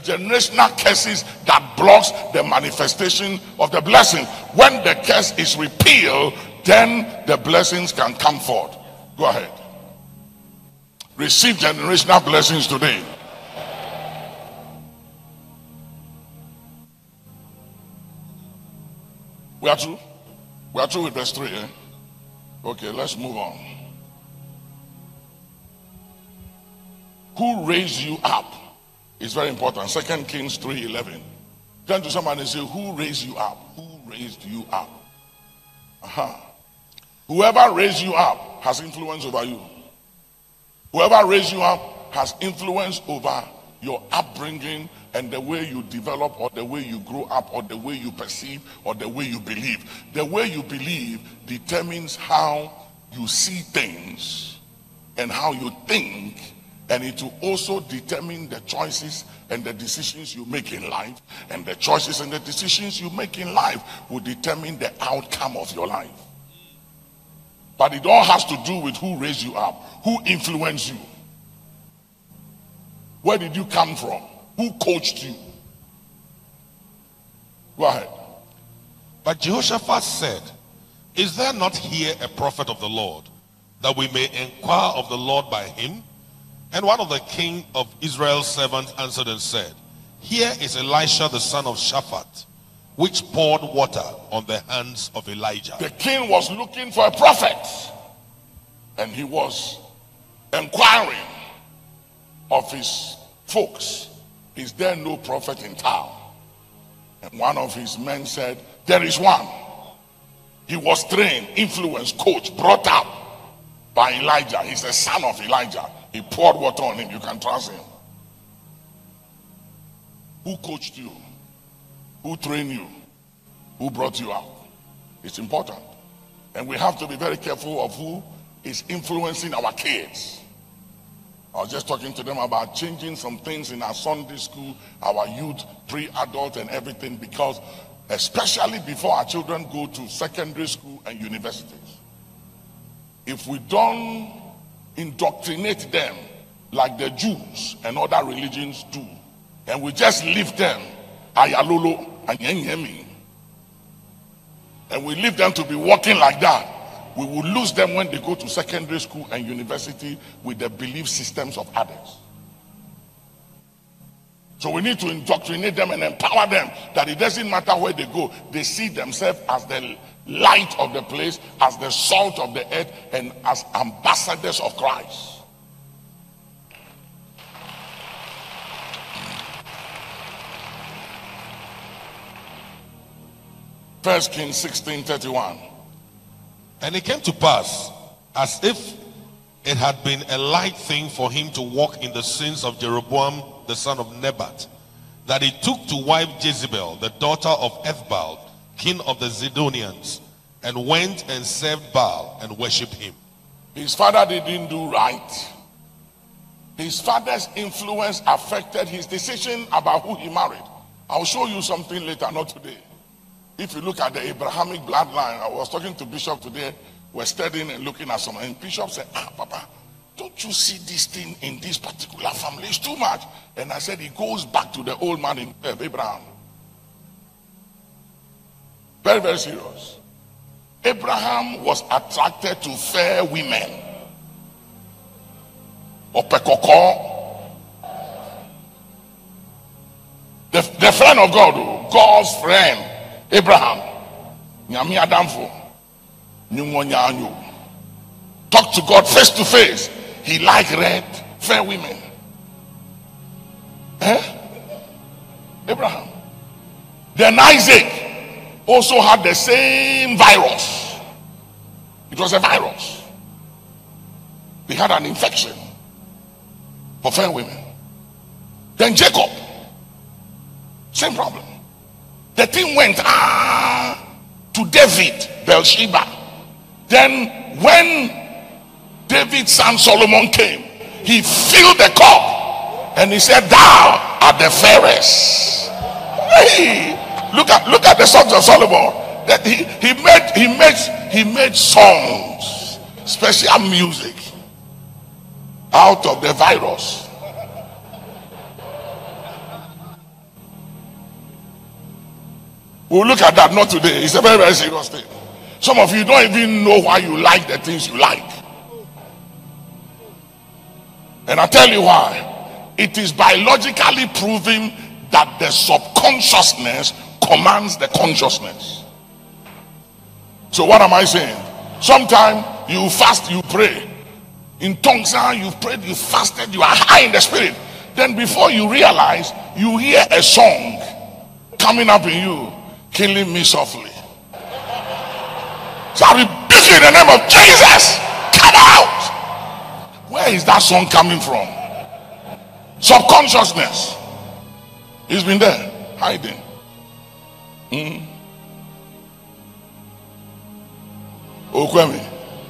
generational curses that blocks the manifestation of the blessing. When the curse is repealed, then the blessings can come forth. Go ahead. Receive generational blessings today. We are through? We are through with verse 3, eh? Okay, let's move on. Who raised you up? It's very important. 2 Kings 3:11. Turn to somebody and say, who raised you up? Who raised you up? Whoever raised you up has influence over you. Whoever raised you up has influence over your upbringing and the way you develop, or the way you grow up, or the way you perceive, or the way you believe. The way you believe determines how you see things and how you think, and it will also determine the choices and the decisions you make in life. And the choices and the decisions you make in life will determine the outcome of your life. But it all has to do with who raised you up, who influenced you. Where did you come from? Who coached you? Go ahead. But Jehoshaphat said, is there not here a prophet of the Lord, that we may inquire of the Lord by him? And one of the king of Israel's servants answered and said, here is Elisha the son of Shaphat, which poured water on the hands of Elijah. The king was looking for a prophet, and he was inquiring of his folks, is there no prophet in town? And one of his men said, there is one. He was trained, influenced, coached, brought up by Elijah. He's the son of Elijah. He poured water on him. You can trust him. Who coached you? Who trained you? Who brought you out? It's important. And we have to be very careful of who is influencing our kids. I was just talking to them about changing some things in our Sunday school, our youth, pre-adult and everything, because especially before our children go to secondary school and universities, if we don't indoctrinate them like the Jews and other religions do, and we just leave them ayalolo and yenyemi, and we leave them to be walking like that, we will lose them when they go to secondary school and university with the belief systems of others. So we need to indoctrinate them and empower them that it doesn't matter where they go, they see themselves as the light of the place, as the salt of the earth, and as ambassadors of Christ. First Kings 16:31. And it came to pass, as if it had been a light thing for him to walk in the sins of Jeroboam the son of Nebat, that he took to wife Jezebel, the daughter of Ethbaal, king of the Zidonians, and went and served Baal and worshipped him. His father didn't do right. His father's influence affected his decision about who he married. I'll show you something later, not today. If you look at the Abrahamic bloodline, I was talking to Bishop today, we're studying and looking at some, and Bishop said, Papa, don't you see this thing in this particular family? It's too much. And I said, it goes back to the old man in Abraham. Very, very serious. Abraham was attracted to fair women. Opekoko. The friend of God, God's friend, Abraham. Nyami Adamfo. Talk to God face to face. He liked red, fair women. Abraham. Then Isaac also had the same virus. It was a virus. He had an infection for fair women. Then Jacob, same problem. The thing went to David, Bathsheba. Then when David's son Solomon came, he filled the cup and he said, thou art the fairest. Hey, look at the songs of Solomon. That he made songs, special music out of the virus. We'll look at that, not today. It's a very, very serious thing. Some of you don't even know why you like the things you like. And I'll tell you why. It is biologically proven that the subconsciousness commands the consciousness. So what am I saying? Sometimes you fast, you pray. In tongues, you've prayed, you fasted, you are high in the spirit. Then before you realize, you hear a song coming up in you, killing me softly. So I rebuke you in the name of Jesus. Come out. Where is that song coming from? Subconsciousness. It's been there, hiding. Okwemi.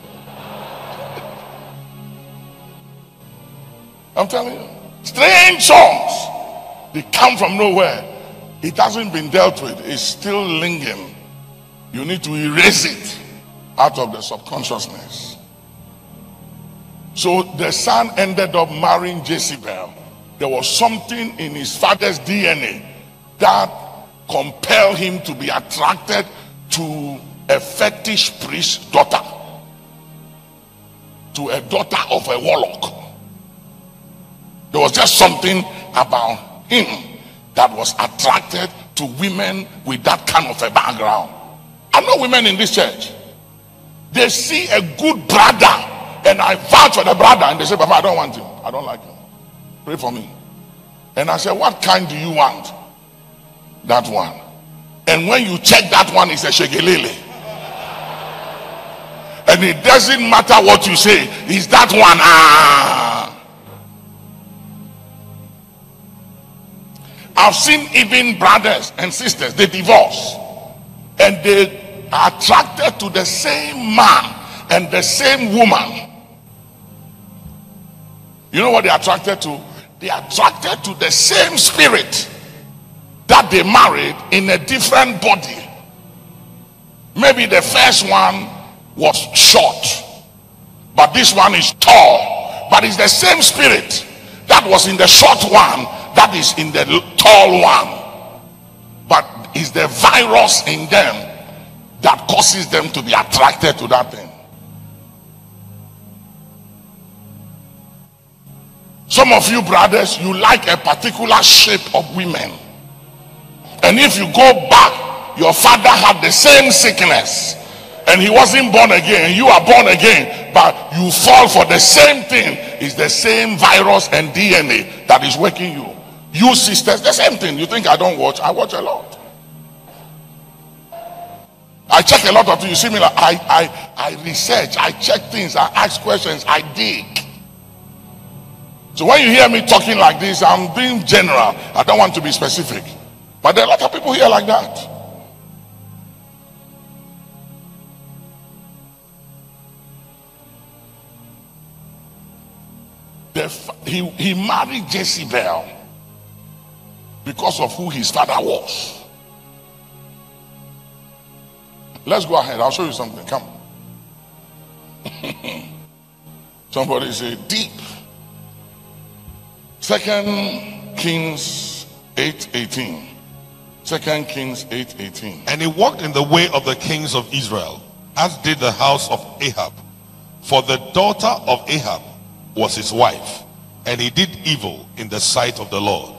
I'm telling you, strange songs, they come from nowhere. It hasn't been dealt with. It's still lingering. You need to erase it out of the subconsciousness. So the son ended up marrying Jezebel. There was something in his father's DNA that compelled him to be attracted to a fetish priest's daughter, to a daughter of a warlock. There was just something about him that was attracted to women with that kind of a background. I know women in this church, they see a good brother and I vouch for the brother and they say, Papa, I don't want him, I don't like him, pray for me. And I said, what kind do you want? That one. And when you check that one, it's a shegelele. And it doesn't matter what you say, it's that one. I've seen even brothers and sisters, they divorce and they are attracted to the same man and the same woman. You know what they're attracted to? They are attracted to the same spirit that they married in a different body. Maybe the first one was short, but this one is tall, but it's the same spirit that was in the short one that is in the tall one, but it's the virus in them that causes them to be attracted to that thing. Some of you brothers, you like a particular shape of women, and if you go back, your father had the same sickness and he wasn't born again, you are born again, but you fall for the same thing. It's the same virus and DNA that is working you. You sisters, the same thing. You think I don't watch? I watch a lot. I check a lot of things. You see me like I research, I check things, I ask questions, I dig. So when you hear me talking like this, I'm being general. I don't want to be specific. But there are a lot of people here like that. He married Jezebel because of who his father was. Let's go ahead. I'll show you something. Come. Somebody say deep. 2 Kings 8:18. 2 Kings 8:18. And he walked in the way of the kings of Israel, as did the house of Ahab. For the daughter of Ahab was his wife, and he did evil in the sight of the Lord.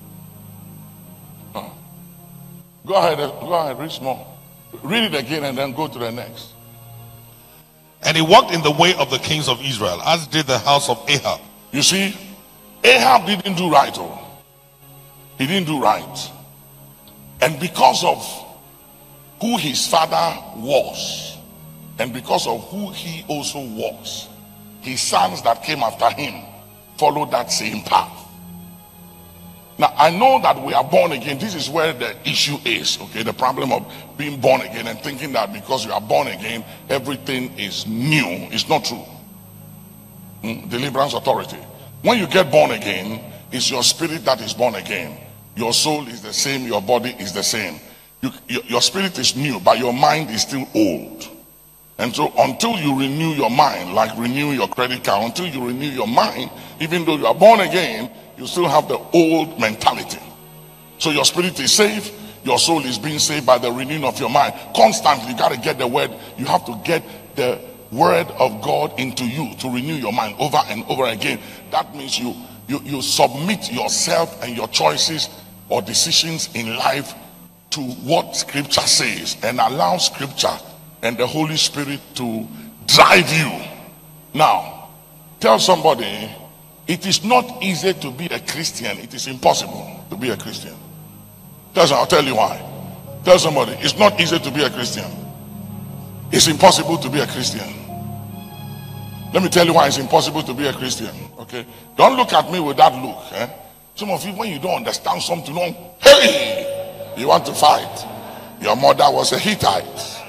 Go ahead, read more. Read it again and then go to the next. And he walked in the way of the kings of Israel, as did the house of Ahab. You see, Ahab didn't do right. He didn't do right. And because of who his father was, and because of who he also was, his sons that came after him followed that same path. Now, I know that we are born again. This is where the issue is, okay? The problem of being born again and thinking that because you are born again, everything is new. It's not true. Deliverance Authority. When you get born again, it's your spirit that is born again. Your soul is the same. Your body is the same. Your spirit is new, but your mind is still old. And so until you renew your mind, like renew your credit card, until you renew your mind, even though you are born again, you still have the old mentality. So your spirit is safe, your soul is being saved by the renewing of your mind. Constantly, you got to get the word. You have to get the word of God into you to renew your mind over and over again. That means you submit yourself and your choices or decisions in life to what scripture says, and allow scripture and the Holy Spirit to drive you. Now, tell somebody, it is not easy to be a Christian. It is impossible to be a Christian. I'll tell you why. Tell somebody, it's not easy to be a Christian. It's impossible to be a Christian. Let me tell you why it's impossible to be a Christian. Okay? Don't look at me with that look. Some of you, when you don't understand something, hey, you want to fight. Your mother was a Hittite.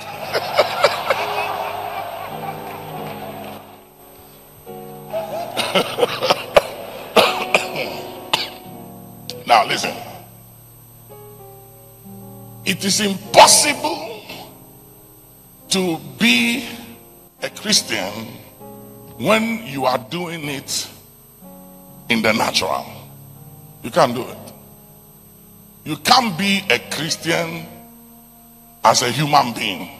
Now listen. It is impossible to be a Christian when you are doing it in the natural. You can't do it. You can't be a Christian as a human being.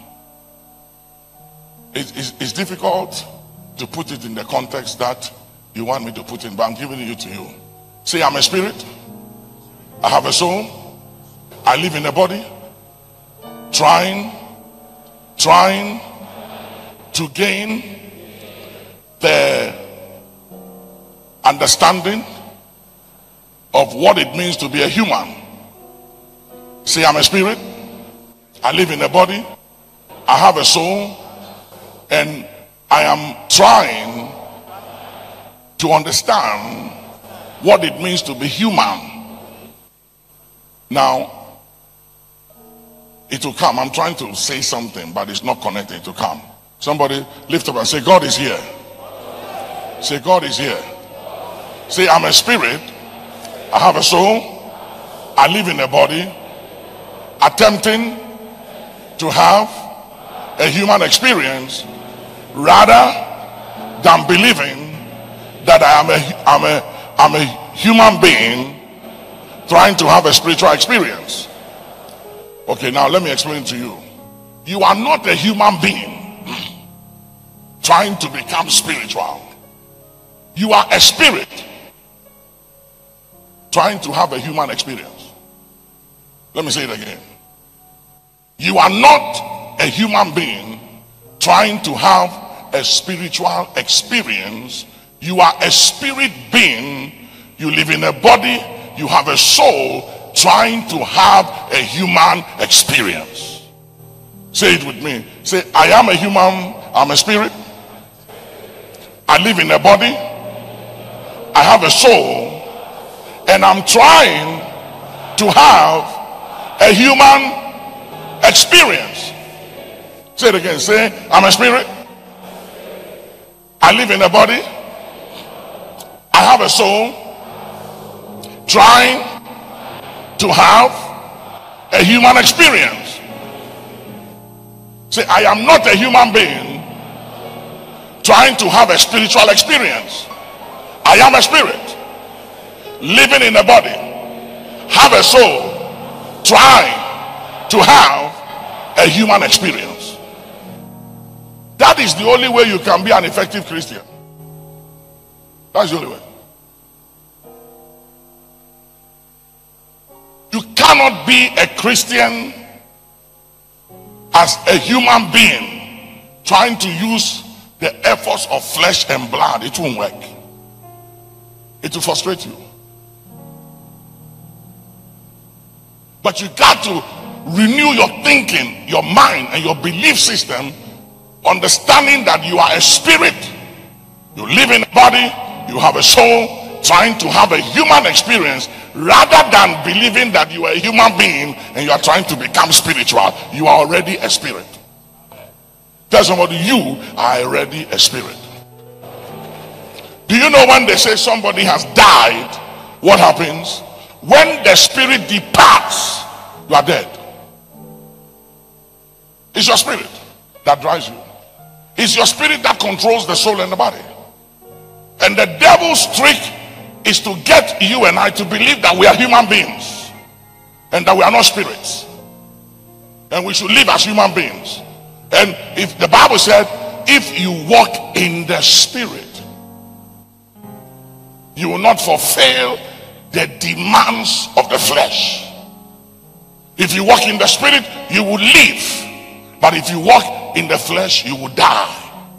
It's difficult to put it in the context that you want me to put it, but I'm giving it to you. Say, I'm a spirit. I have a soul. I live in a body. Trying to gain the understanding of what it means to be a human. Say, I'm a spirit. I live in a body. I have a soul. And I am trying to understand what it means to be human. Now, it will come. I'm trying to say something, but it's not connected. To come. Somebody lift up and say, God is here. Say, God is here. Say, I'm a spirit. I have a soul. I live in a body. Attempting to have a human experience rather than believing that I'm a human being trying to have a spiritual experience. Okay, now let me explain to you. You are not a human being trying to become spiritual. You are a spirit trying to have a human experience. Let me say it again. You are not a human being trying to have a spiritual experience. You are a spirit being. You live in a body. You have a soul trying to have a human experience. Say it with me. Say, I am a human. I'm a spirit. I live in a body. I have a soul. And I'm trying to have a human experience. Say it again. Say, I'm a spirit. I live in a body. I have a soul. Trying to have a human experience. Say, I am not a human being trying to have a spiritual experience. I am a spirit living in a body, have a soul, trying to have a human experience. That is the only way you can be an effective Christian. That's the only way. You cannot be a Christian as a human being trying to use the efforts of flesh and blood. It won't work. It will frustrate you. But you got to renew your thinking, your mind, and your belief system, understanding that you are a spirit. You live in a body, you have a soul, trying to have a human experience, rather than believing that you are a human being and you are trying to become spiritual. You are already a spirit. Tell somebody, you are already a spirit. Do you know when they say somebody has died, what happens? When the spirit departs, you are dead. It's your spirit that drives you. It's your spirit that controls the soul and the body. And the devil's trick is to get you and I to believe that we are human beings and that we are not spirits. And we should live as human beings. And if the Bible said, if you walk in the Spirit, you will not fulfill the demands of the flesh. If you walk in the Spirit, you will live. But if you walk in the flesh, you will die.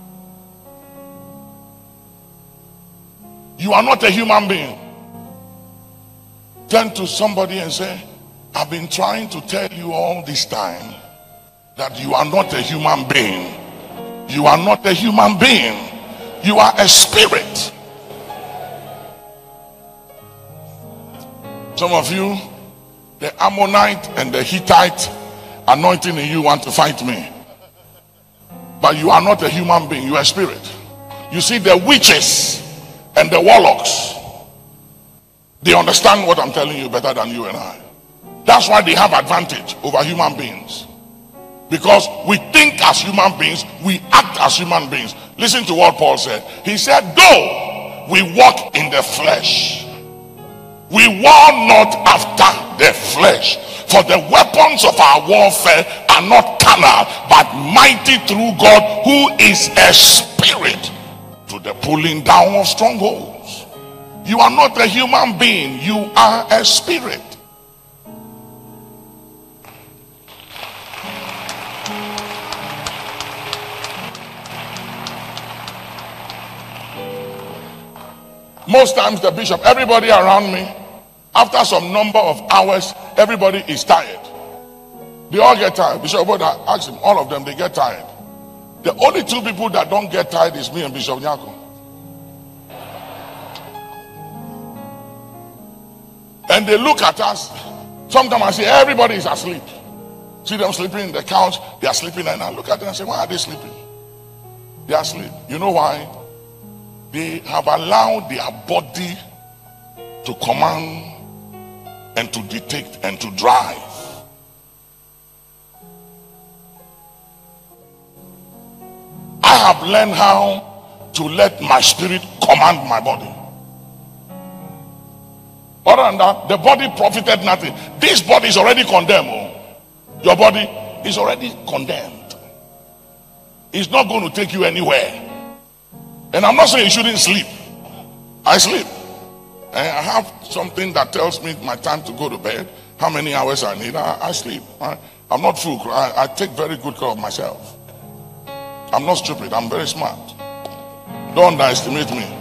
You are not a human being. Turn to somebody and say, I've been trying to tell you all this time that you are not a human being. You are not a human being. You are a spirit. Some of you, the Ammonite and the Hittite anointing in you want to fight me. But you are not a human being. You are a spirit. You see, the witches and the warlocks, they understand what I'm telling you better than you and I. That's why they have advantage over human beings. Because we think as human beings, we act as human beings. Listen to what Paul said. He said, though we walk in the flesh, we war not after the flesh. For the weapons of our warfare are not carnal, but mighty through God, who is a spirit, to the pulling down of strongholds. You are not a human being. You are a spirit. Most times the bishop, everybody around me, after some number of hours, everybody is tired. They all get tired. Bishop Oboda, ask him, all of them, they get tired. The only two people that don't get tired is me and Bishop Nyako. And they look at us. Sometimes I say, everybody is asleep. See them sleeping in the couch, they are sleeping, and I look at them and say, why are they sleeping? They are asleep. You know why? They have allowed their body to command and to dictate and to drive. I have learned how to let my spirit command my body. Other than that, the body profited nothing. This body is already condemned. Oh. Your body is already condemned. It's not going to take you anywhere. And I'm not saying you shouldn't sleep. I sleep. And I have something that tells me my time to go to bed, how many hours I need. I sleep. I'm not fool. I take very good care of myself. I'm not stupid. I'm very smart. Don't underestimate me.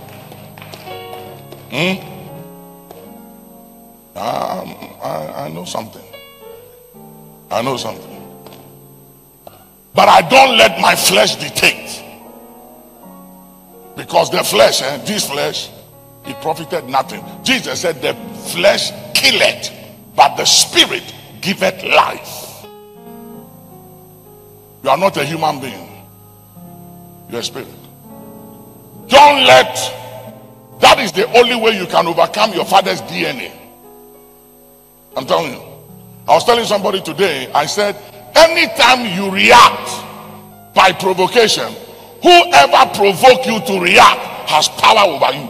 I know something. I know something. But I don't let my flesh dictate. Because the flesh, this flesh, it profited nothing. Jesus said the flesh killeth, but the spirit giveth life. You are not a human being. You are a spirit. Don't let, that is the only way you can overcome your father's DNA. I'm telling you. I was telling somebody today, I said, anytime you react by provocation, whoever provoked you to react has power over you.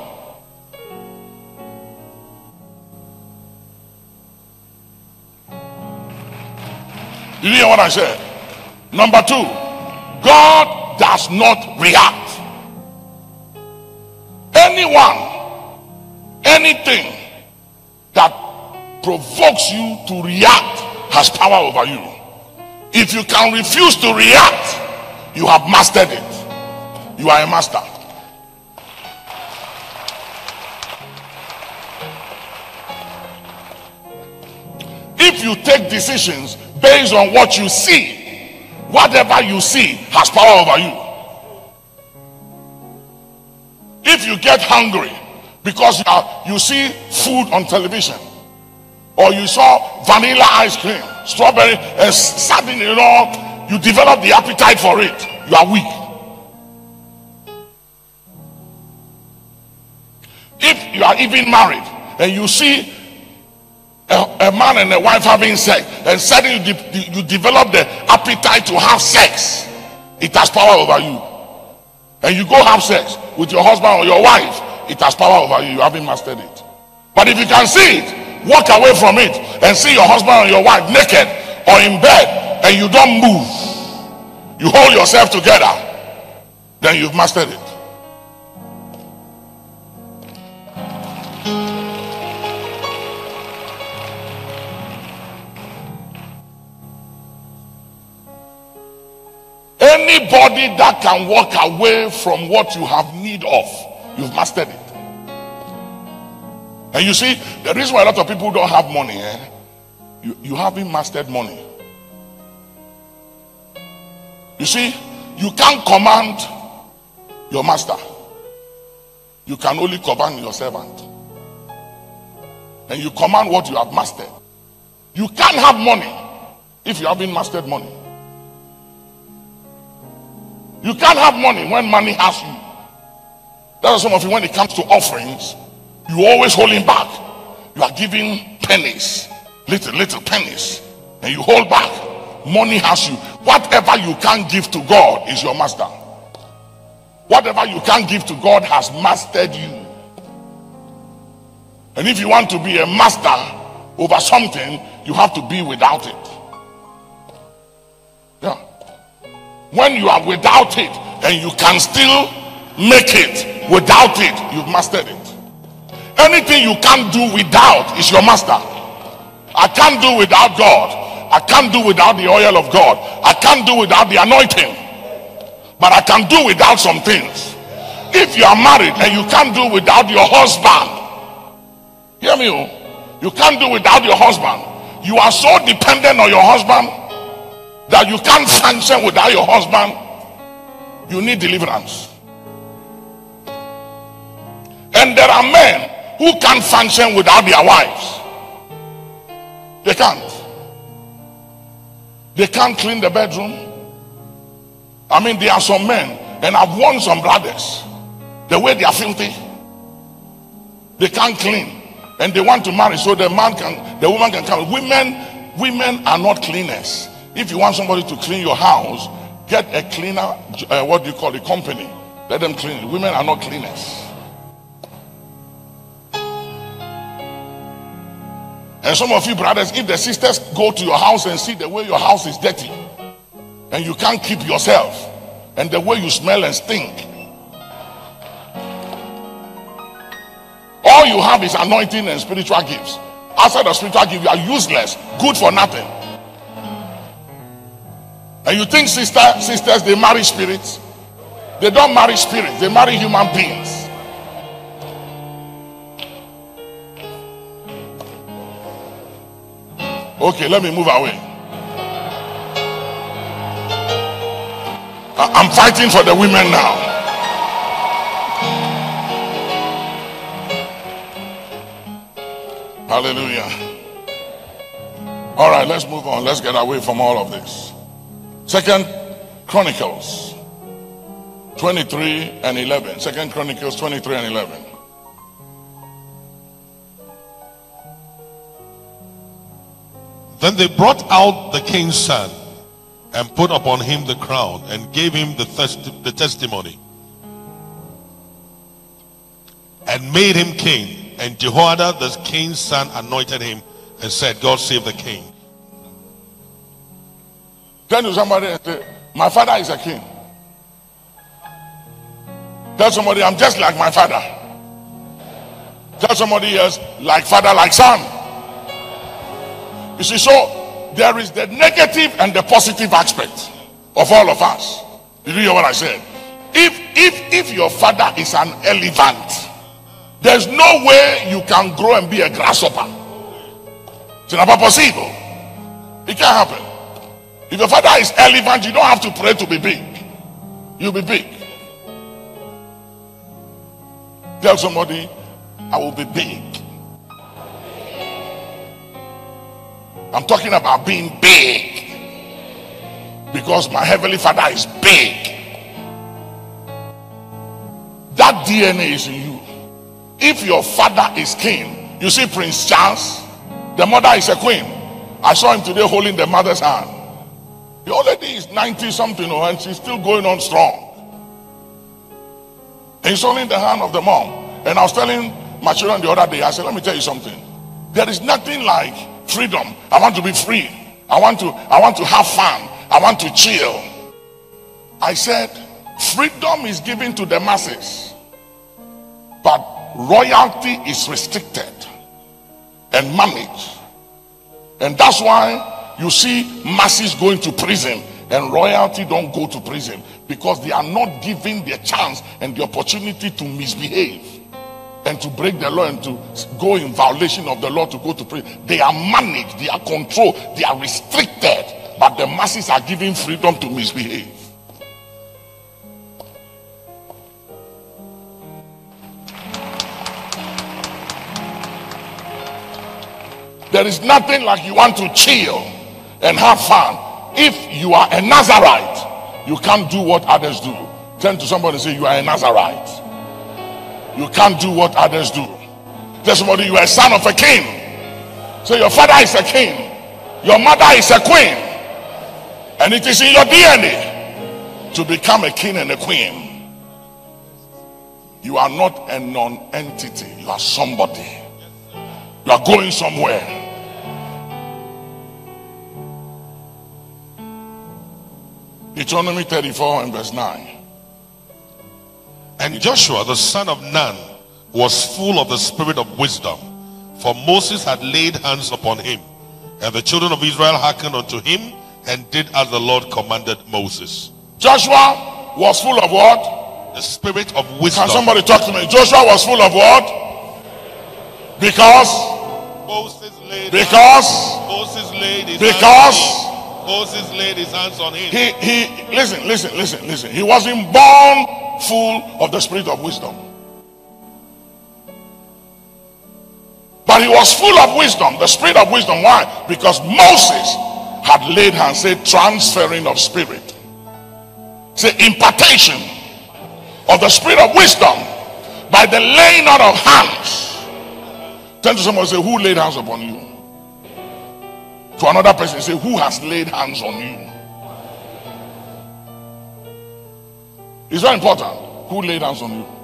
Did you hear what I said? Number two, God does not react. Anyone, anything that provokes you to react has power over you. If you can refuse to react, you have mastered it. You are a master. If you take decisions based on what you see, whatever you see has power over you. If you get hungry because you see food on television, or you saw vanilla ice cream, strawberry, and sardine, you develop the appetite for it, you are weak. If you are even married and you see a man and a wife having sex, and suddenly you develop the appetite to have sex, it has power over you. And you go have sex with your husband or your wife, it has power over you. You haven't mastered it. But if you can see it, walk away from it and see your husband or your wife naked or in bed and you don't move, you hold yourself together, then you've mastered it. Anybody that can walk away from what you have need of, you've mastered it. And you see, the reason why a lot of people don't have money, you haven't mastered money. You see, you can't command your master. You can only command your servant. And you command what you have mastered. You can't have money if you haven't mastered money. You can't have money when money has you. That's some of you, when it comes to offerings, you always holding back. You are giving pennies, little pennies, and you hold back. Money has you. Whatever you can't give to God is your master. Whatever you can't give to God has mastered you. And if you want to be a master over something, you have to be without it. Yeah. When you are without it and you can still make it without it, you've mastered it. Anything you can't do without is your master. I can't do without God. I can't do without the oil of God. I can't do without the anointing. But I can do without some things. If you are married and you can't do without your husband, hear me, you can't do without your husband. You are so dependent on your husband that you can't function without your husband. You need deliverance. And there are men who can't function without their wives. They can't. They can't clean the bedroom. I mean, there are some men, and I've warned some brothers, the way they are filthy, they can't clean, and they want to marry so the woman can come. Women are not cleaners. If you want somebody to clean your house, get a cleaner, what do you call it, company. Let them clean it. Women are not cleaners. And some of you brothers, if the sisters go to your house and see the way your house is dirty, and you can't keep yourself, and the way you smell and stink, all you have is anointing and spiritual gifts. Outside of spiritual gifts, you are useless, good for nothing. And you think sisters, they marry spirits? They don't marry spirits, they marry human beings. Okay, let me move away. I'm fighting for the women now. Hallelujah. All right, let's move on. Let's get away from all of this. 2 Chronicles 23 and 11. 2 Chronicles 23 and 11. Then they brought out the king's son and put upon him the crown and gave him the testimony and made him king. And Jehoiada the king's son anointed him and said, God save the king. Turn to somebody and say, my father is a king. Tell somebody, I'm just like my father. Tell somebody else, like father, like son. You see, so there is the negative and the positive aspect of all of us. Did you hear what I said? If your father is an elephant, there's no way you can grow and be a grasshopper. It's not possible. It can't happen. If your father is elephant, you don't have to pray to be big. You'll be big. Tell somebody, I will be big. I'm talking about being big, because my heavenly father is big. That DNA is in you. If your father is king, you see Prince Charles, the mother is a queen. I saw him today holding the mother's hand. The old lady is 90 something, and she's still going on strong. And he's holding the hand of the mom. And I was telling my children the other day, I said, let me tell you something. There is nothing like freedom. I want to be free. I want to have fun. I want to chill. I said, freedom is given to the masses, but royalty is restricted and managed. And that's why you see masses going to prison and royalty don't go to prison, because they are not given the chance and the opportunity to misbehave and to break the law and to go in violation of the law to go to prison. They are managed, they are controlled, they are restricted, but the masses are given freedom to misbehave. There is nothing like you want to chill and have fun. If you are a Nazarite, you can't do what others do. Turn to somebody and say, you are a Nazarite. You can't do what others do. Tell somebody, you are a son of a king. Say, your father is a king, your mother is a queen, and it is in your DNA to become a king and a queen. You are not a non-entity. You are somebody. You are going somewhere. Deuteronomy 34 and verse 9. And Joshua the son of Nun was full of the spirit of wisdom, for Moses had laid hands upon him. And the children of Israel hearkened unto him and did as the Lord commanded Moses. Joshua was full of what? The spirit of wisdom. Can somebody talk to me? Joshua was full of what? Because Moses laid his hands on him. He listen. He wasn't born full of the spirit of wisdom, but he was full of wisdom, the spirit of wisdom. Why? Because Moses had laid hands. Say transferring of spirit. Say impartation of the spirit of wisdom by the laying out of hands. Turn to someone and say, who laid hands upon you? To another person, say, who has laid hands on you? It's very important. Who laid hands on you?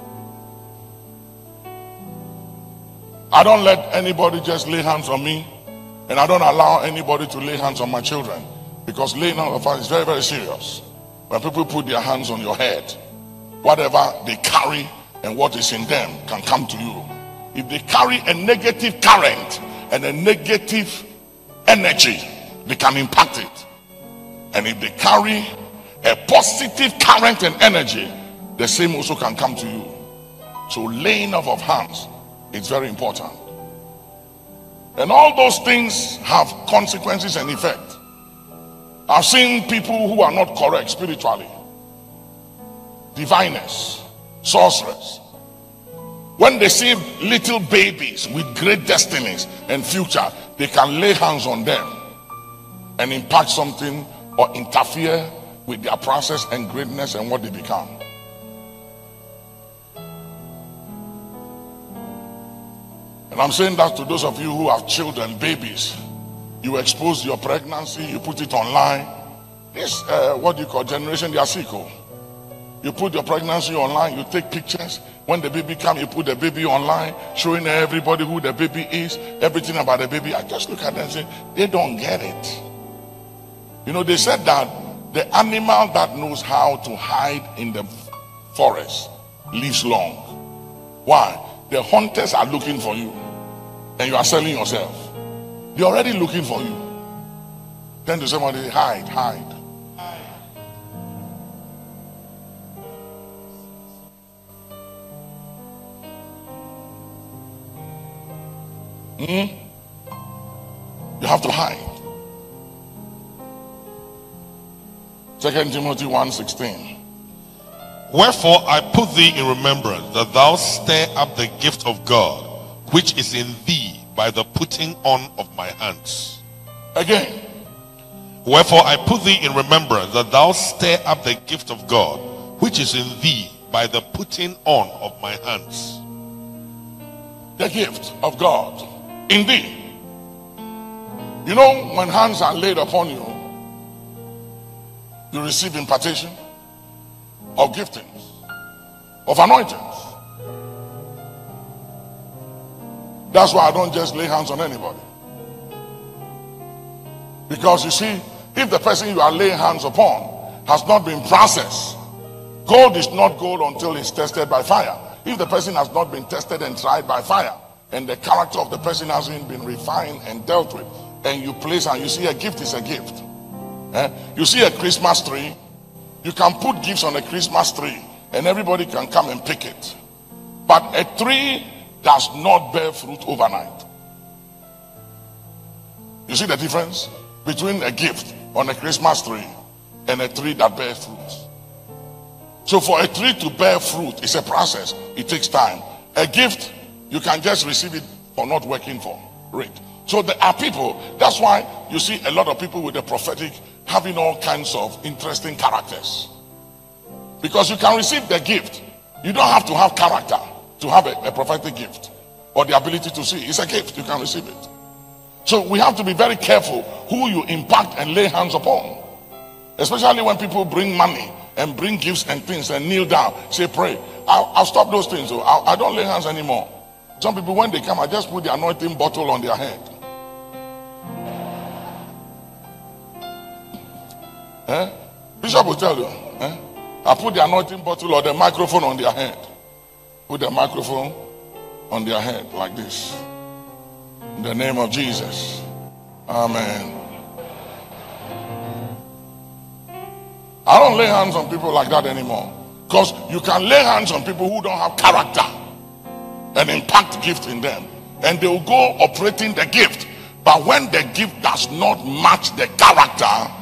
I don't let anybody just lay hands on me, and I don't allow anybody to lay hands on my children, because laying hands on hands is very, very serious. When people put their hands on your head, whatever they carry and what is in them can come to you. If they carry a negative current and a negative energy, they can impact it. And if they carry a positive current and energy, the same also can come to you. So laying off of hands is very important. And all those things have consequences and effect. I've seen people who are not correct spiritually, diviners, sorcerers, when they see little babies with great destinies and future, they can lay hands on them and impact something or interfere with their process and greatness and what they become. And I'm saying that to those of you who have children, babies. You expose your pregnancy, you put it online. This what do you call generation, they are sick. You put your pregnancy online, you take pictures. When the baby comes, you put the baby online, showing everybody who the baby is, everything about the baby. I just look at them and say, they don't get it. You know, they said that the animal that knows how to hide in the forest lives long. Why? The hunters are looking for you, and you are selling yourself. They're already looking for you. Then to somebody, hide. You have to hide. 2 Timothy 1:16. Wherefore I put thee in remembrance that thou stir up the gift of God which is in thee by the putting on of my hands. Again. Wherefore I put thee in remembrance that thou stir up the gift of God which is in thee by the putting on of my hands. The gift of God in thee. You know, when hands are laid upon you, you receive impartation of giftings, of anointings. That's why I don't just lay hands on anybody. Because you see, if the person you are laying hands upon has not been processed, gold is not gold until it's tested by fire. If the person has not been tested and tried by fire, and the character of the person hasn't been refined and dealt with, and you place and you see a gift is a gift. You see a Christmas tree, you can put gifts on a Christmas tree and everybody can come and pick it. But a tree does not bear fruit overnight. You see the difference between a gift on a Christmas tree and a tree that bears fruit. So for a tree to bear fruit, it's a process. It takes time. A gift, you can just receive it for not working for it. So there are people, that's why you see a lot of people with the prophetic having all kinds of interesting characters. Because you can receive the gift. You don't have to have character to have a prophetic gift or the ability to see. It's a gift, you can receive it. So we have to be very careful who you impact and lay hands upon. Especially when people bring money and bring gifts and things and kneel down, say pray. I'll stop those things. So I don't lay hands anymore. Some people, when they come, I just put the anointing bottle on their head. Bishop will tell you. I put the anointing bottle or the microphone on their head. Put the microphone on their head like this. In the name of Jesus. Amen. I don't lay hands on people like that anymore. Because you can lay hands on people who don't have character and impact gift in them. And they will go operating the gift. But when the gift does not match the character,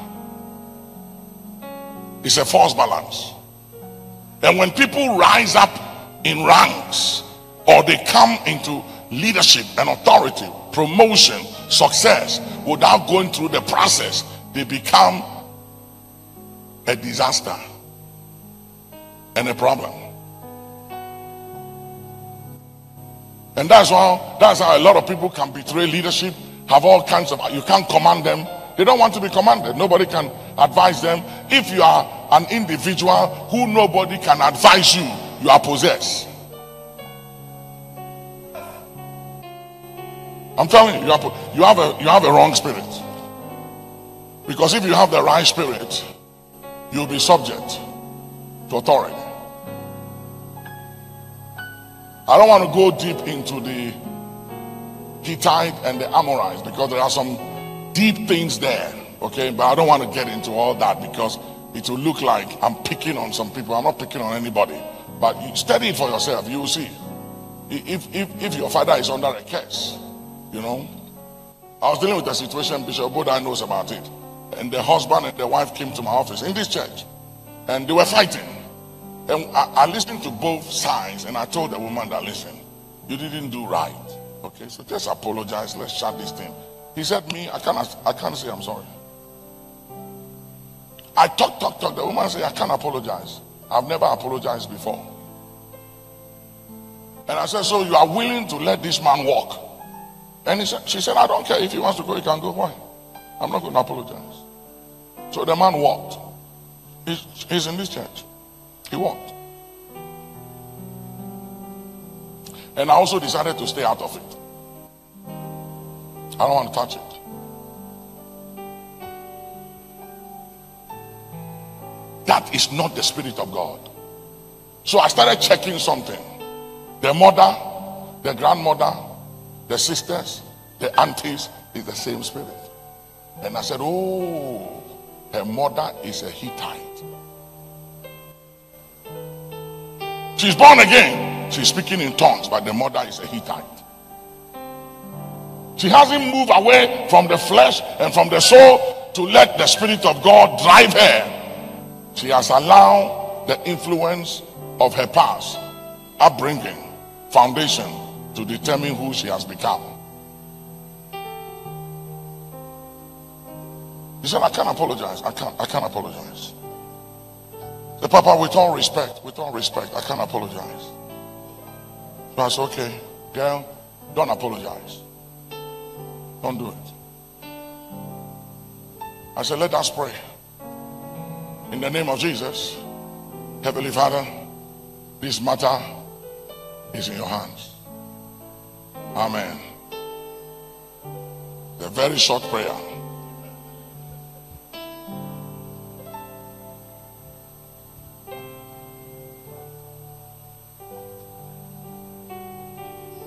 it's a false balance. And when people rise up in ranks or they come into leadership and authority, promotion, success, without going through the process, they become a disaster and a problem. And that's how a lot of people can betray leadership, have all kinds of, you can't command them. They don't want to be commanded. Nobody can advise them. If you are an individual who nobody can advise you, you are possessed. I'm telling you, you have a wrong spirit. Because if you have the right spirit, you'll be subject to authority. I don't want to go deep into the Hittite and the Amorites because there are some deep things there, okay? But I don't want to get into all that because it will look like I'm picking on some people. I'm not picking on anybody. But you study it for yourself, you will see. If your father is under a curse, you know. I was dealing with a situation, Bishop Boda knows about it. And the husband and the wife came to my office in this church. And they were fighting. And I listened to both sides. And I told the woman that, listen, you didn't do right. Okay, so just apologize. Let's shut this thing. He said, I can't say I'm sorry. I talk. The woman said, I can't apologize. I've never apologized before. And I said, so you are willing to let this man walk? And she said, I don't care. If he wants to go, he can go. Why? I'm not going to apologize. So the man walked. He's in this church. He walked. And I also decided to stay out of it. I don't want to touch it. That is not the Spirit of God. So I started checking something. The mother, the grandmother, the sisters, the aunties is the same spirit. And I said, oh, her mother is a Hittite. She's born again. She's speaking in tongues, but the mother is a Hittite. She hasn't moved away from the flesh and from the soul to let the Spirit of God drive her. She has allowed the influence of her past, upbringing, foundation to determine who she has become. He said, I can't apologize. I can't apologize. The Papa, with all respect, I can't apologize. So I said, okay, girl, don't apologize. Don't do it. I said, let us pray. In the name of Jesus, Heavenly Father, this matter is in your hands. Amen. A very short prayer.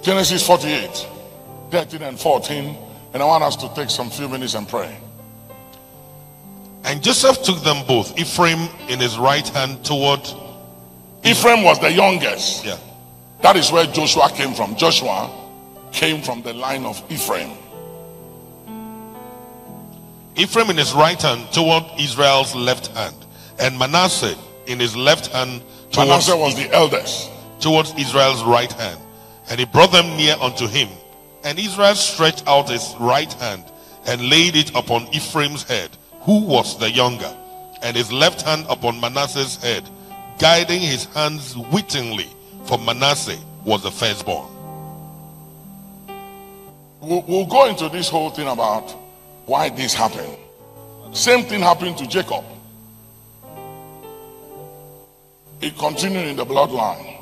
Genesis 48, 13 and 14. And I want us to take some few minutes and pray. And Joseph took them both, Ephraim in his right hand toward... Ephraim was the youngest. Yeah. That is where Joshua came from. Joshua came from the line of Ephraim. Ephraim in his right hand toward Israel's left hand, and Manasseh in his left hand towards... Manasseh was the eldest. Towards Israel's right hand. And he brought them near unto him. And Israel stretched out his right hand and laid it upon Ephraim's head, who was the younger, and his left hand upon Manasseh's head, guiding his hands wittingly, for Manasseh was the firstborn. We'll go into this whole thing about why this happened. Same thing happened to Jacob. It continued in the bloodline.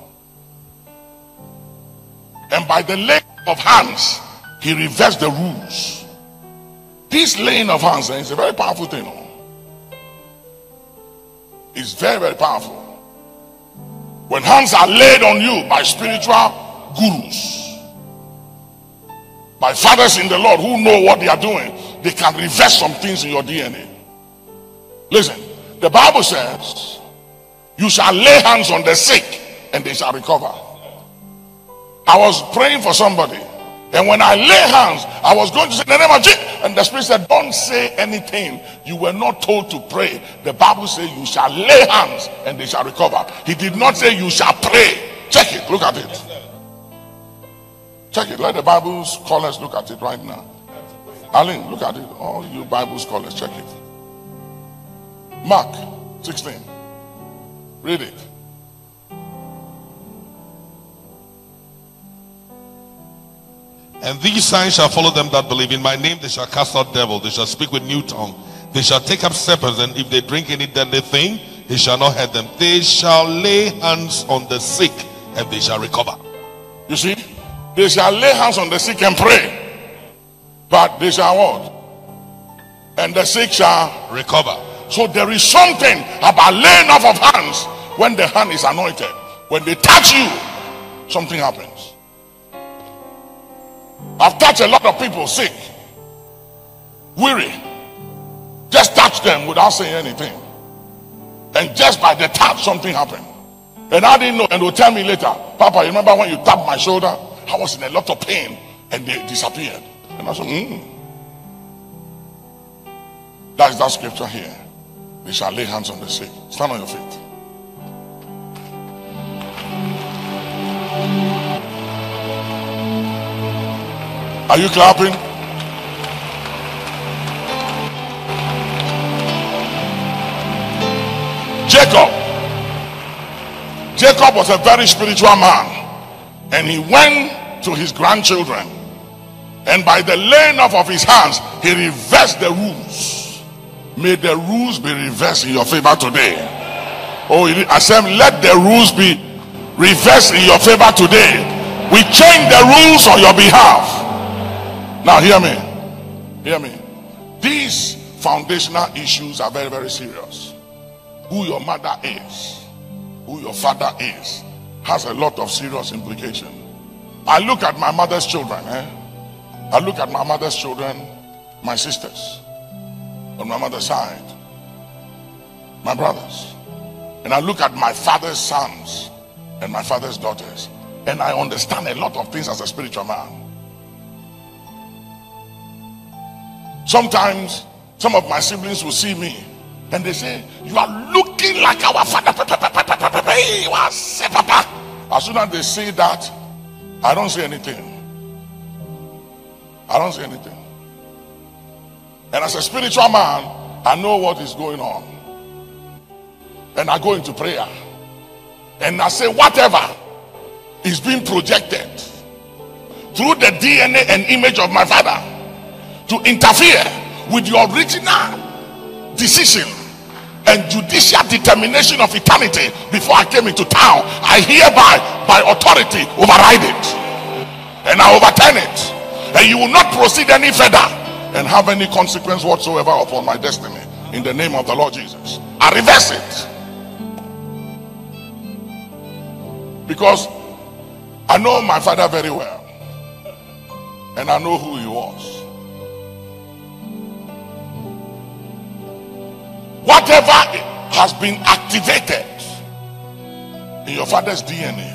And by the laying of hands, he reversed the rules. This laying of hands is a very powerful thing. It's very, very powerful. When hands are laid on you by spiritual gurus, by fathers in the Lord who know what they are doing, they can reverse some things in your DNA. Listen, the Bible says, you shall lay hands on the sick and they shall recover. I was praying for somebody, and when I lay hands, I was going to say in the name of Jesus, and the Spirit said, don't say anything you were not told to pray. The Bible says you shall lay hands and they shall recover. He did not say you shall pray. Check it, look at it. Check it, let the Bible scholars look at it right now. Alan, look at it. All you Bible scholars, check it. Mark 16. Read it. And these signs shall follow them that believe. In my name they shall cast out devils. They shall speak with new tongue. They shall take up serpents. And if they drink any deadly thing, they shall not hurt them. They shall lay hands on the sick and they shall recover. You see, they shall lay hands on the sick and pray. But they shall what? And the sick shall recover. So there is something about laying off of hands when the hand is anointed. When they touch you, something happens. I've touched a lot of people sick, weary. Just touch them without saying anything. And just by the touch, something happened. And I didn't know. And they'll tell me later, Papa, you remember when you tapped my shoulder? I was in a lot of pain and they disappeared. And I said, That's that scripture here. They shall lay hands on the sick. Stand on your feet. Are you clapping? Jacob was a very spiritual man, and he went to his grandchildren, and by the laying off of his hands, he reversed the rules. May the rules be reversed in your favor today. Oh, I said, let the rules be reversed in your favor today. We change the rules on your behalf. Now hear me. Hear me. These foundational issues are very, very serious. Who your mother is, who your father is, has a lot of serious implication. I look at my mother's children. I look at my mother's children, my sisters, on my mother's side, my brothers. And I look at my father's sons and my father's daughters. And I understand a lot of things as a spiritual man. Sometimes some of my siblings will see me and they say, you are looking like our father. As soon as they say that, I don't say anything. I don't say anything. And as a spiritual man, I know what is going on. And I go into prayer. And I say, whatever is being projected through the DNA and image of my father to interfere with the original decision and judicial determination of eternity before I came into town, I hereby by authority override it and I overturn it, and you will not proceed any further and have any consequence whatsoever upon my destiny. In the name of the Lord Jesus, I reverse it, because I know my father very well. and I know who he was. Whatever has been activated in your father's DNA,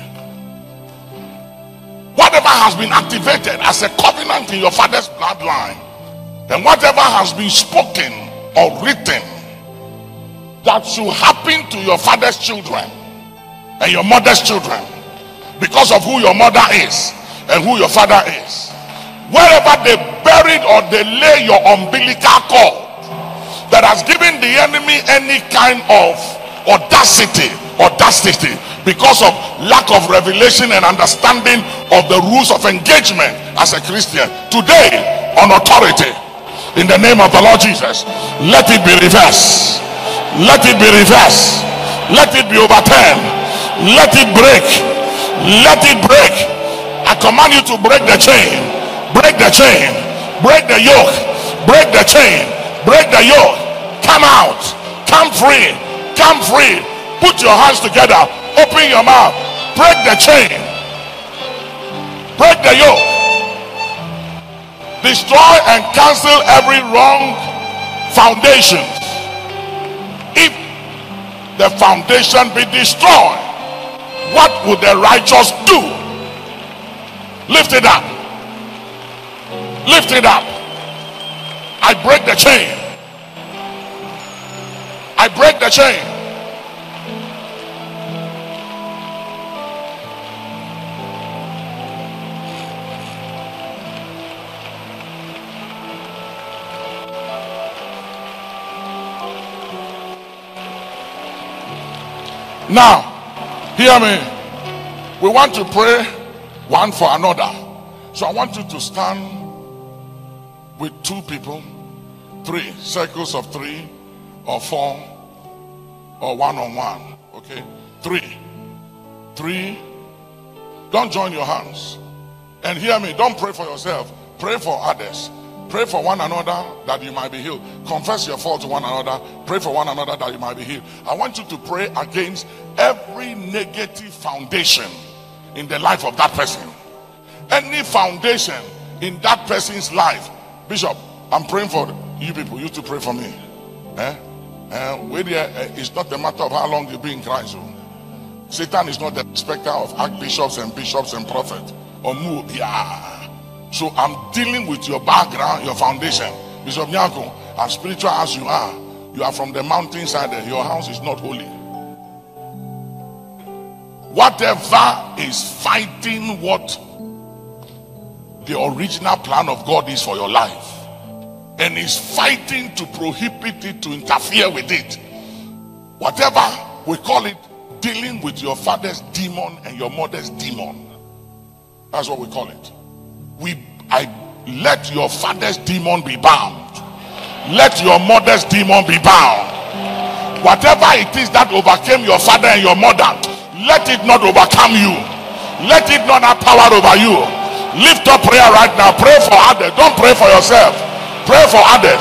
whatever has been activated as a covenant in your father's bloodline, and whatever has been spoken or written that should happen to your father's children and your mother's children because of who your mother is and who your father is, wherever they buried or they lay your umbilical cord that has given the enemy any kind of audacity because of lack of revelation and understanding of the rules of engagement as a Christian, today on authority in the name of the Lord Jesus, let it be reversed, let it be reversed, let it be overturned, let it break, let it break. I command you to break the chain, break the chain, break the yoke, break the chain, break the yoke. Come out, come free, come free. Put your hands together, open your mouth, break the chain, break the yoke, destroy and cancel every wrong foundation. If the foundation be destroyed, what would the righteous do? Lift it up, lift it up. I break the chain, I break the chain. Now, hear me. We want to pray one for another. So I want you to stand with two people, three circles of three or four or one-on-one. Okay, three. Don't join your hands. And hear me, don't pray for yourself, pray for others. Pray for one another that you might be healed. Confess your fault to one another. Pray for one another that you might be healed. I want you to pray against every negative foundation in the life of that person. Any foundation in that person's life. Bishop, I'm praying for you people. You to pray for me. It's not a matter of how long you be in Christ. Satan is not the respecter of archbishops and bishops and prophets. So I'm dealing with your background, your foundation. Bishop Nyako, as spiritual as you are from the mountainside, your house is not holy. Whatever is fighting what the original plan of God is for your life, and is fighting to prohibit it, to interfere with it, whatever we call it, dealing with your father's demon and your mother's demon, that's what we call it. I let your father's demon be bound. Let your mother's demon be bound. Whatever it is that overcame your father and your mother, let it not overcome you. Let it not have power over you. Lift up prayer right now. Pray for others. Don't pray for yourself. Pray for others.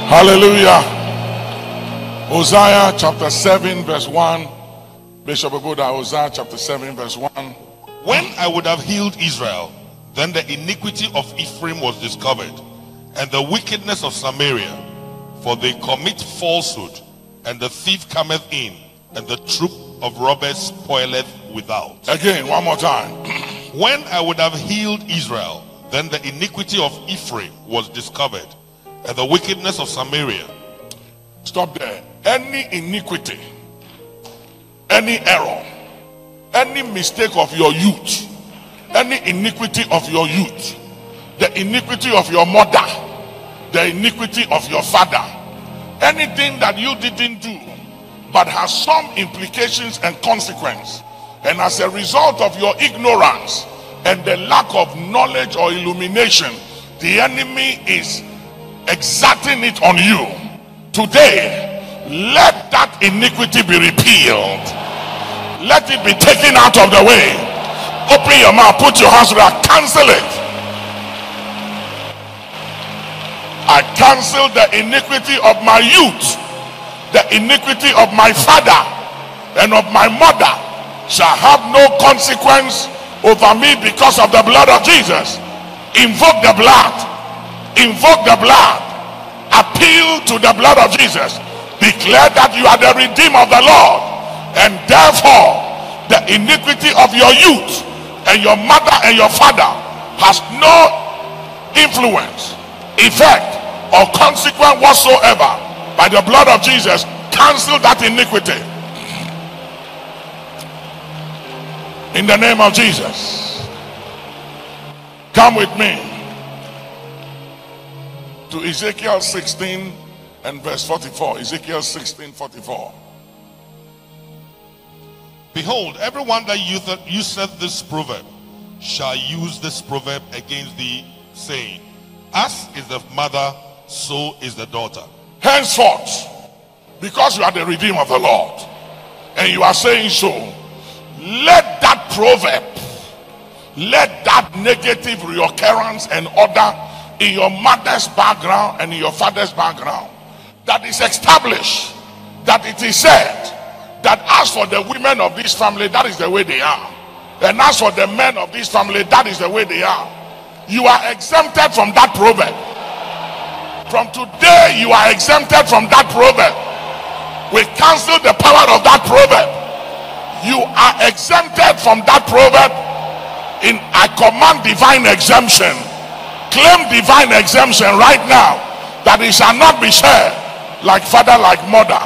Hallelujah. Hosea chapter 7 verse 1. Bishop Abuda, Hosea chapter 7 verse 1. When I would have healed Israel, then the iniquity of Ephraim was discovered, and the wickedness of Samaria, for they commit falsehood, and the thief cometh in, and the troop of robbers spoileth without. Again, one more time. When I would have healed Israel, then the iniquity of Ephraim was discovered, and the wickedness of Samaria. Stop there. Any iniquity, any error, any mistake of your youth, any iniquity of your youth, the iniquity of your mother, the iniquity of your father, anything that you didn't do but has some implications and consequence, and as a result of your ignorance and the lack of knowledge or illumination, the enemy is exacting it on you. Today, let that iniquity be repealed. Let it be taken out of the way. Open your mouth, put your hands around, cancel it. I cancel the iniquity of my youth. The iniquity of my father and of my mother shall have no consequence over me because of the blood of Jesus. Invoke the blood. Invoke the blood. Appeal to the blood of Jesus. Declare that you are the redeemer of the Lord, and therefore the iniquity of your youth and your mother and your father has no influence, effect, or consequence whatsoever. By the blood of Jesus, cancel that iniquity in the name of Jesus. Come with me to Ezekiel 16 and verse 44. Ezekiel 16:44. Behold, everyone that useth this proverb shall use this proverb against thee, saying, as is the mother, so is the daughter. Henceforth, because you are the redeemer of the Lord, and you are saying so, let that proverb, let that negative reoccurrence and order in your mother's background and in your father's background, that is established, that it is said, that as for the women of this family, that is the way they are, and as for the men of this family, that is the way they are. You are exempted from that proverb. From today, you are exempted from that proverb. We cancel the power of that proverb. You are exempted from that proverb. I command divine exemption. Claim divine exemption right now, that it shall not be shared like father, like mother,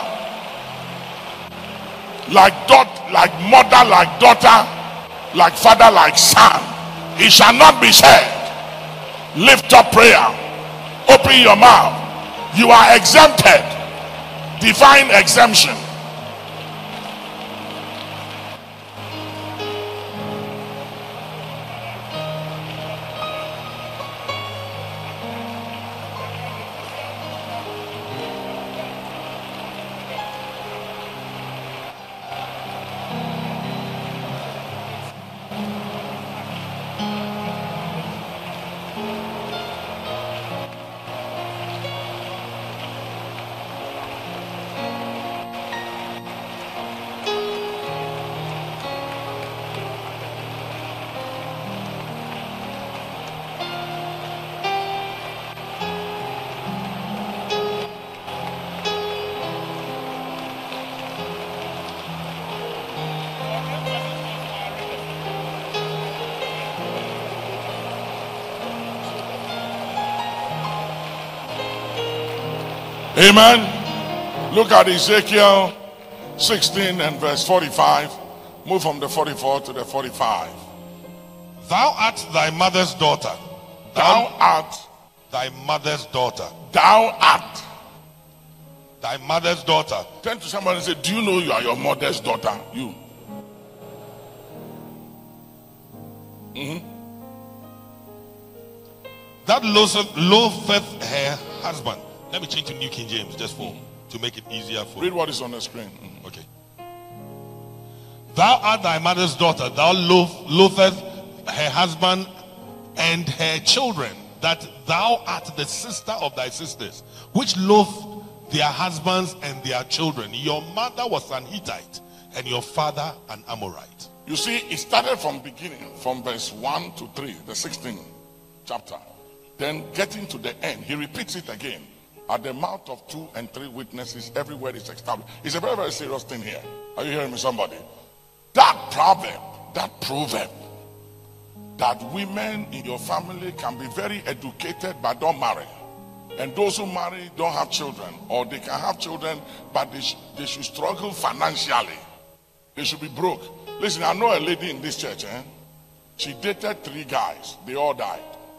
like mother, like daughter, like father, like son. It shall not be shared. Lift up prayer. Open your mouth. You are exempted. Divine exemption. Amen. Look at Ezekiel 16 and verse 45. Move from the 44 to the 45. Thou art thy mother's daughter. Thou art thy mother's daughter. Thou art thy mother's daughter. Turn to somebody and say, do you know you are your mother's daughter? You. That loatheth her husband. Let me change to New King James just to make it easier for. Read what is on the screen. Okay. Thou art thy mother's daughter. Thou loatheth her husband and her children. that thou art the sister of thy sisters, which loathe their husbands and their children. Your mother was an Hittite, and your father an Amorite. You see, it started from beginning, from verse 1 to 3, the 16th chapter. Then getting to the end, he repeats it again. At the mouth of 2 and 3 witnesses, everywhere is established. It's a very, very serious thing here. Are you hearing me, somebody? That proverb, that women in your family can be very educated but don't marry. And those who marry don't have children, or they can have children but they should struggle financially. They should be broke. Listen, I know a lady in this church. She dated 3 guys. They all died.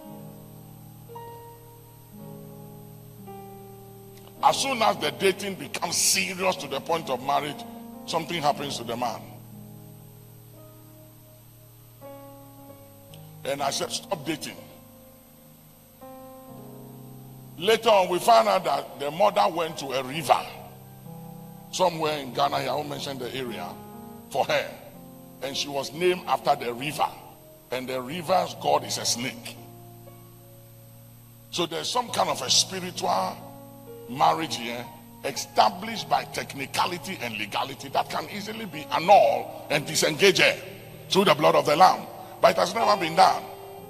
As soon as the dating becomes serious to the point of marriage, something happens to the man. And I said, stop dating. Later on, we found out that the mother went to a river somewhere in Ghana. I won't mention the area for her. And she was named after the river. And the river's god is a snake. So there's some kind of a spiritual marriage here established by technicality and legality that can easily be annulled and disengaged her through the blood of the Lamb. But it has never been done.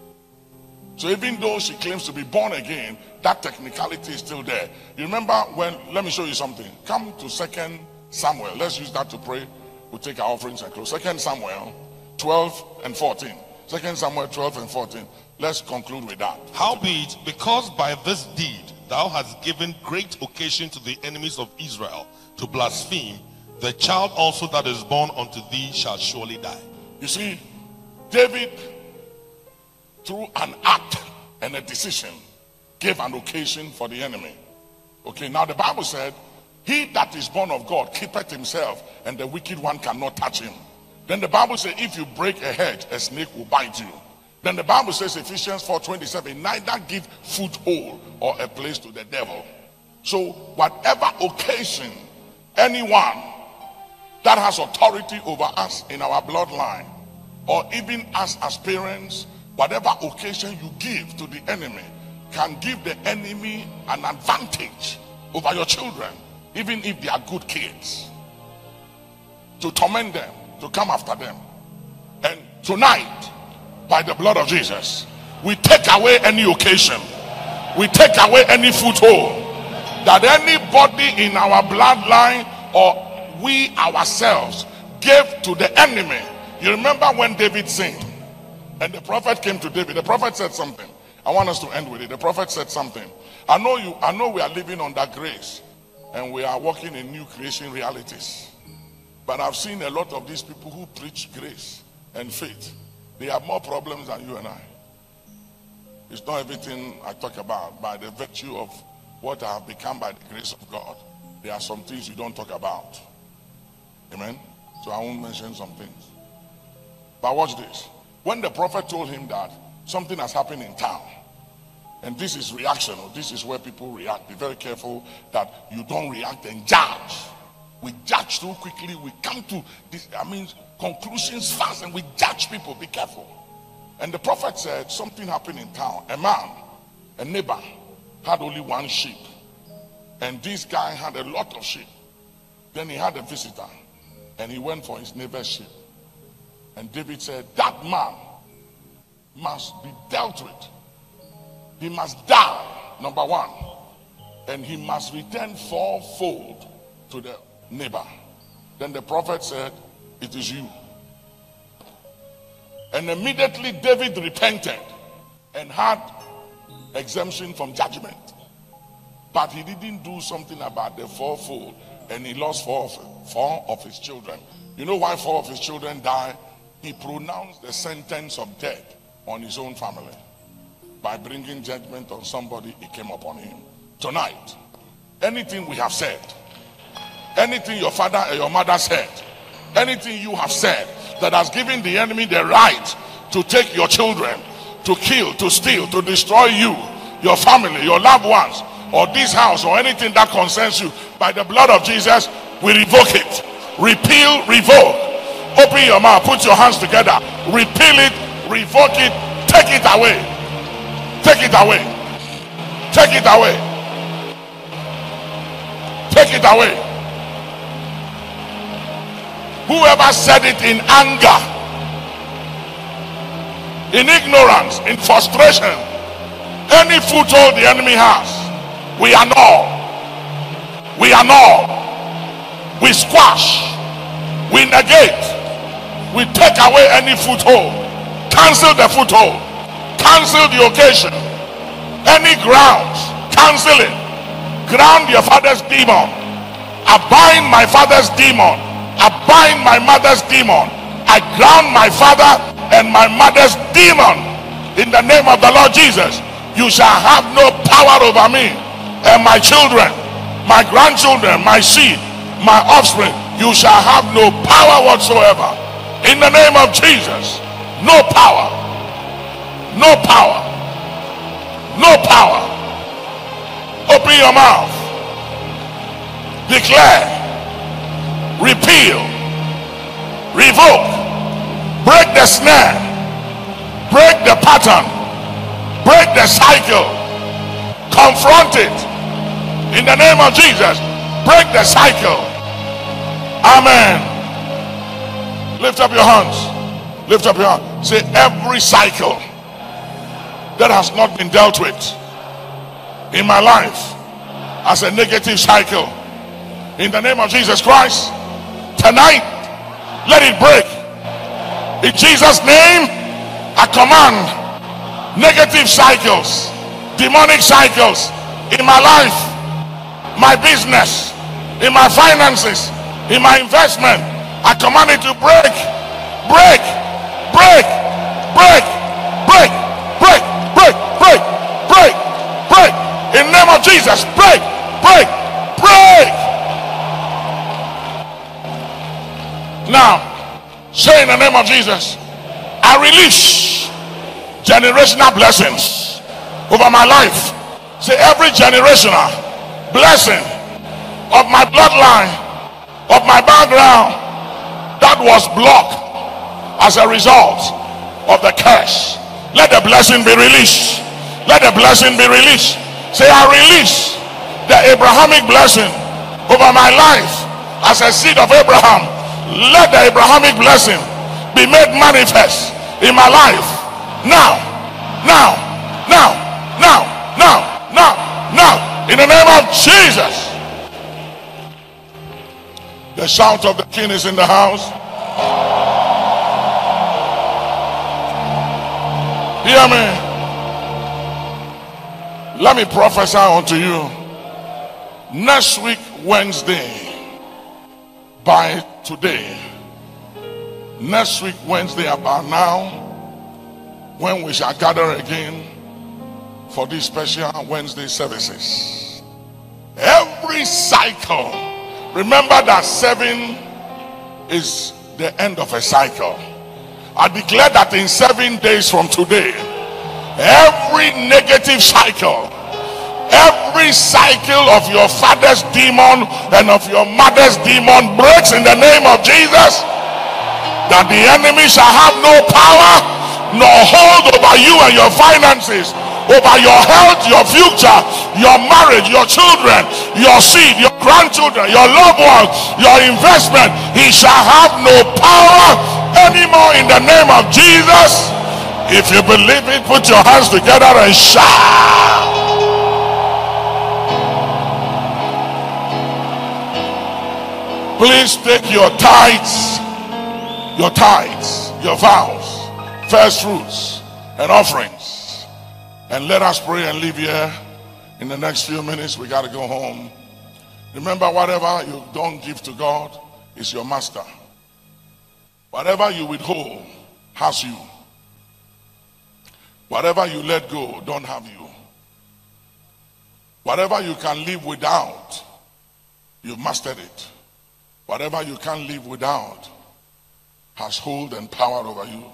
So even though she claims to be born again, that technicality is still there. You remember when, let me show you something. Come to 2 Samuel. Let's use that to pray. We'll take our offerings and close. 2 Samuel 12 and 14. 2 Samuel 12 and 14. Let's conclude with that. Howbeit, because by this deed thou hast given great occasion to the enemies of Israel to blaspheme, the child also that is born unto thee shall surely die. You see, David, through an act and a decision, gave an occasion for the enemy. Okay, now the Bible said, he that is born of God keepeth himself, and the wicked one cannot touch him. Then the Bible says, if you break a hedge, a snake will bite you. Then the Bible says, Ephesians 4:27, neither give foothold or a place to the devil. So whatever occasion, anyone that has authority over us in our bloodline, or even us as parents, whatever occasion you give to the enemy can give the enemy an advantage over your children, even if they are good kids, to torment them, to come after them. And tonight, by the blood of Jesus, we take away any occasion, we take away any foothold that anybody in our bloodline or we ourselves gave to the enemy. You remember when David sinned and the prophet came to David, the prophet said something. I want us to end with it. The prophet said something. I know we are living under grace and we are walking in new creation realities, but I've seen a lot of these people who preach grace and faith. They have more problems than you and I. It's not everything I talk about. By the virtue of what I have become by the grace of God, there are some things you don't talk about. Amen. So I won't mention some things. But watch this. When the prophet told him that something has happened in town, and this is reaction, or this is where people react, be very careful that you don't react and judge. We judge too quickly. We come to this, conclusions fast, and we judge people. Be careful. And the prophet said something happened in town. A man, a neighbor, had only 1 sheep, and this guy had a lot of sheep. Then he had a visitor, and he went for his neighbor's sheep. And David said, that man must be dealt with. He must die, number 1. And he must return 4-fold to the neighbor. Then the prophet said, it is you. And immediately David repented and had exemption from judgment. But he didn't do something about the 4-fold, and he lost four of his children. You know why 4 of his children died? He pronounced the sentence of death on his own family. By bringing judgment on somebody, it came upon him. Tonight, anything we have said, anything your father or your mother said, anything you have said that has given the enemy the right to take your children, to kill, to steal, to destroy you, your family, your loved ones, or this house, or anything that concerns you, by the blood of Jesus, we revoke it. Repeal, revoke. Open your mouth, put your hands together, repeal it, revoke it, take it away. Take it away. Take it away. Take it away. Whoever said it in anger, in ignorance, in frustration, any foothold the enemy has, we annul. We annul. We squash. We negate. We take away any foothold. Cancel the foothold. Cancel the occasion. Any grounds, cancel it. Ground your father's demon. I bind my father's demon. I bind my mother's demon. I ground my father and my mother's demon in the name of the Lord Jesus. You shall have no power over me and my children, my grandchildren, my seed, my offspring. You shall have no power whatsoever in the name of Jesus. No power. No power. No power. Open your mouth. Declare. Repeal. Revoke. Break the snare. Break the pattern. Break the cycle. Confront it in the name of Jesus. Break the cycle. Amen. Lift up your hands. Lift up your hands. Say, every cycle that has not been dealt with in my life as a negative cycle, in the name of Jesus Christ, tonight let it break. In Jesus' name, I command negative cycles, demonic cycles in my life, my business, in my finances, in my investment. I command it to break, break, break, break, break, break, break, break, break, break. In the name of Jesus, break, break, break. Now, say in the name of Jesus, I release generational blessings over my life. Say, every generational blessing of my bloodline, of my background, that was blocked as a result of the curse, let the blessing be released. Let the blessing be released. Say, I release the Abrahamic blessing over my life as a seed of Abraham. Let the Abrahamic blessing be made manifest in my life now, now, now, now, now, now, now, in the name of Jesus. The shout of the King is in the house. Hear me. Let me prophesy unto you. Next week, Wednesday, by today, next week, Wednesday, about now, when we shall gather again for these special Wednesday services, every cycle, remember that 7 is the end of a cycle. I declare that in 7 days from today, every negative cycle, every cycle of your father's demon and of your mother's demon breaks in the name of Jesus. That the enemy shall have no power nor hold over you and your finances, over your health, your future, your marriage, your children, your seed, your grandchildren, your loved ones, your investment. He shall have no power anymore in the name of Jesus. If you believe it, put your hands together and shout. Please take your tithes, your vows, first fruits and offerings, and let us pray and leave here. In the next few minutes, we got to go home. Remember, whatever you don't give to God is your master. Whatever you withhold has you. Whatever you let go don't have you. Whatever you can live without, you've mastered it. Whatever you can't live without has hold and power over you.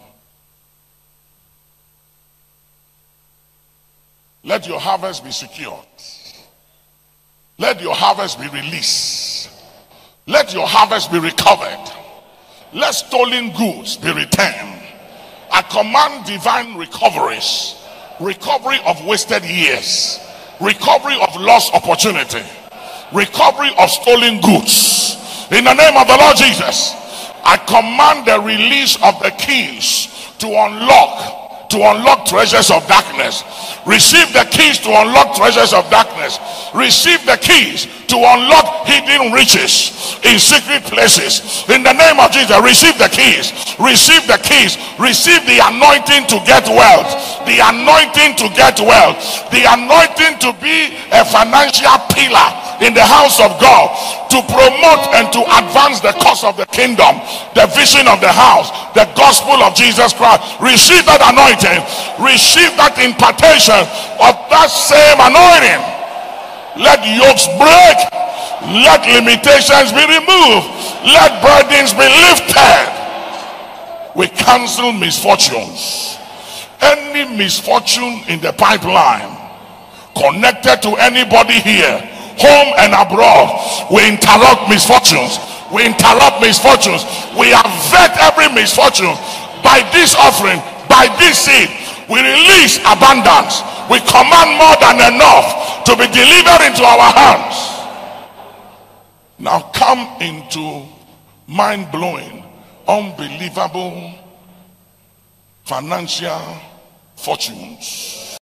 Let your harvest be secured. Let your harvest be released. Let your harvest be recovered. Let stolen goods be returned. I command divine recoveries recovery of wasted years, recovery of lost opportunity, recovery of stolen goods. In the name of the Lord Jesus, I command the release of the keys to unlock treasures of darkness. Receive the keys to unlock treasures of darkness. Receive the keys to unlock hidden riches in secret places. In the name of Jesus, receive the keys. Receive the keys. Receive the anointing to get wealth. The anointing to get wealth. The anointing to be a financial pillar in the house of God, to promote and to advance the cause of the kingdom, the vision of the house, the gospel of Jesus Christ. Receive that anointing. Receive that impartation of that same anointing. Let yokes break. Let limitations be removed. Let burdens be lifted. We cancel misfortunes. Any misfortune in the pipeline connected to anybody here, home and abroad, we interrupt misfortunes. We interrupt misfortunes. We avert every misfortune by this offering, by this seed. We release abundance. We command more than enough to be delivered into our hands. Now come into mind-blowing, unbelievable financial fortunes.